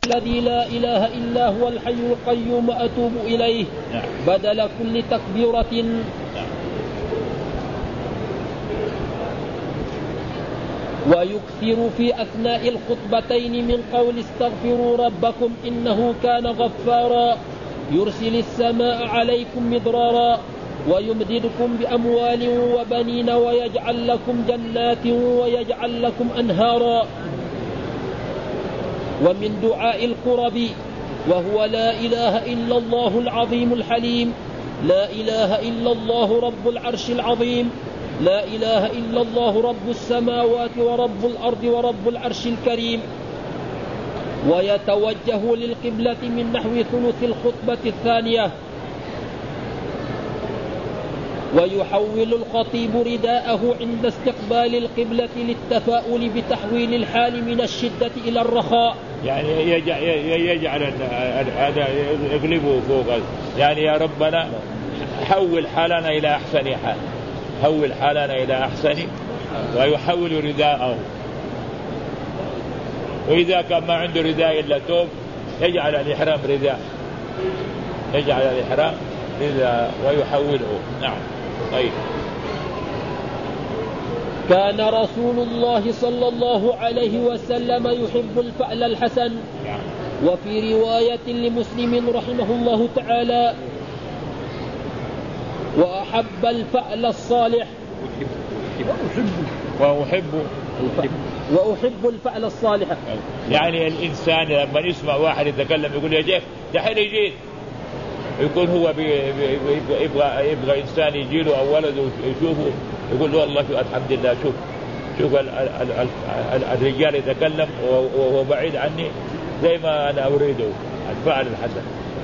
الذي لا إله إلا هو الحي القيوم أتوب إليه بدل كل تكبيرة. ويكثر في أثناء الخطبتين من قول استغفروا ربكم إنه كان غفارا يرسل السماء عليكم مدرارا ويمددكم بأموال وبنين ويجعل لكم جنات ويجعل لكم أنهارا. ومن دعاء القرب وهو لا إله إلا الله العظيم الحليم، لا إله إلا الله رب العرش العظيم، لا إله إلا الله رب السماوات ورب الأرض ورب العرش الكريم. ويتوجه للقبلة من نحو ثلث الخطبة الثانية. ويحول الخطيب رداءه عند استقبال القبلة للتفاؤل بتحويل الحال من الشدة إلى الرخاء، يعني يجعل هذا يقلبه فوق، يعني يا ربنا حول حالنا إلى أحسن حال، حول حالنا إلى أحسن، ويحول رداءه. وإذا كان ما عنده رداء إلا ثوب يجعل الإحرام رداء، يجعل الإحرام رداء ويحوله. نعم. طيب. كان رسول الله صلى الله عليه وسلم يحب الفعل الحسن. وفي رواية لمسلم رحمه الله تعالى وأحب الفعل الصالح وأحب الفعل الصالح. يعني الإنسان لما يسمع واحد يتكلم يقول يا شيخ دحين جيت، يكون هو يبغى إنسان يجيله أو ولده يشوفه يقول له والله الحمد لله، شوف الرجال يتكلم وهو بعيد عني زي ما أنا أريده، الفعل الحسن.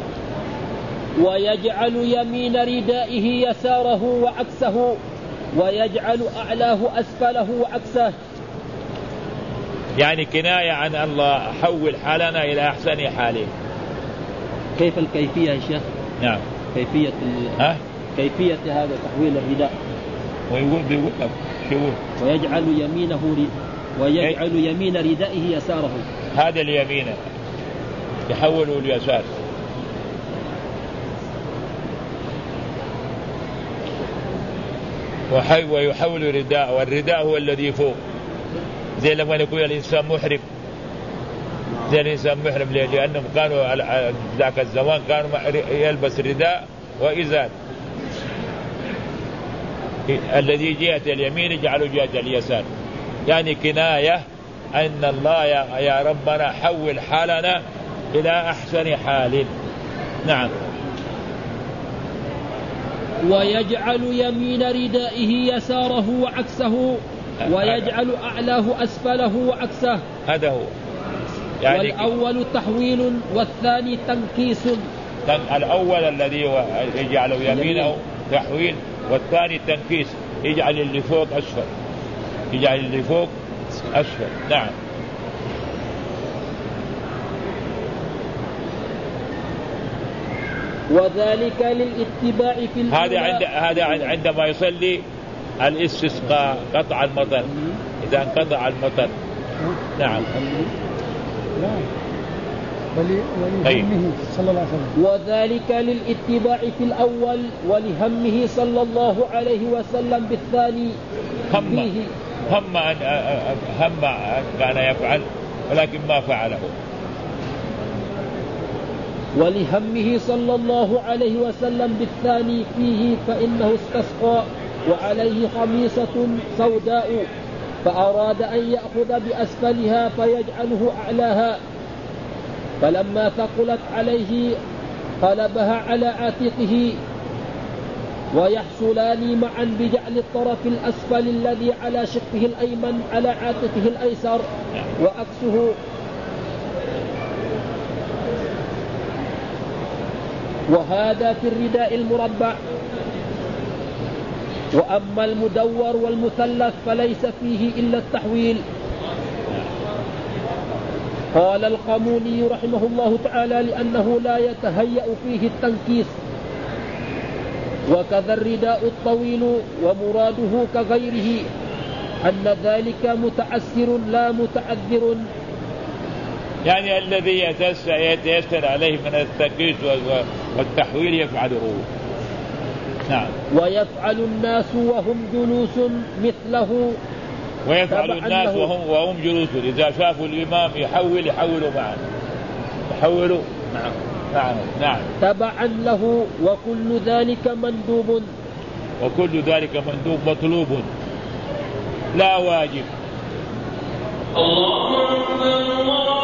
ويجعل يمين ردائه يساره وعكسه، ويجعل أعلاه أسفله وعكسه، يعني كناية عن الله حول حالنا إلى أحسن حاله. كيف الكيفية يا شيخ؟ نعم. كيفية هذا تحويل الرداء. ويقول لك شو ويجعل يمين ردائه يساره، هذا اليمين يحوله اليسار. ويحول رداء، والرداء هو الذي فوق، زي لما يكون الإنسان محرم، زي الإنسان محرم لأنهم كانوا ذاك الزمان كانوا يلبس رداء وإزار، الذي جهة اليمين يجعله جهة اليسار، يعني كناية أن الله يا ربنا حول حالنا إلى أحسن حال. نعم. ويجعل يمين ردائه يساره وعكسه، ويجعل أعلاه أسفله وعكسه، هذا هو. يعني والأول تحويل والثاني تنكيس. الأول الذي يجعل يمينه تحويل، والثاني تنكيس، يجعل اللي فوق أسفل، يجعل اللي فوق أسفل. نعم. وذلك للاتباع في هذا عندما يصلي الاستسقاء، قطع المطر، إذا انقطع المطر. نعم. ولهمه صلى الله عليه وسلم. وذلك للاتباع في الأول، ولهمه صلى الله عليه وسلم بالثاني. هم كان يفعل ولكن ما فعله. ولهمه صلى الله عليه وسلم بالثاني فيه، فإنه استسقى وعليه خميصة سوداء، فأراد أن يأخذ بأسفلها فيجعله أعلاها، فلما ثقلت عليه قلبها على عاتقه، ويحصلان معا بجعل الطرف الأسفل الذي على شقه الأيمن على عاتقه الأيسر وعكسه. وهذا في الرداء المربع. وأما المدور والمثلث فليس فيه إلا التحويل. قال القموني رحمه الله تعالى لأنه لا يتهيأ فيه التنكيس. وكذا الرداء الطويل، ومراده كغيره أن ذلك متعسر لا متعذر، يعني الذي يتيسر عليه من التقييس والتحويل يفعله. نعم. ويفعل الناس وهم جلوس مثله. ويفعل الناس وهم جلوس، إذا شافوا الإمام يحولوا معه، يحولوا. نعم. تبعا له. وكل ذلك مندوب. وكل ذلك مندوب مطلوب لا واجب. الله أكبر.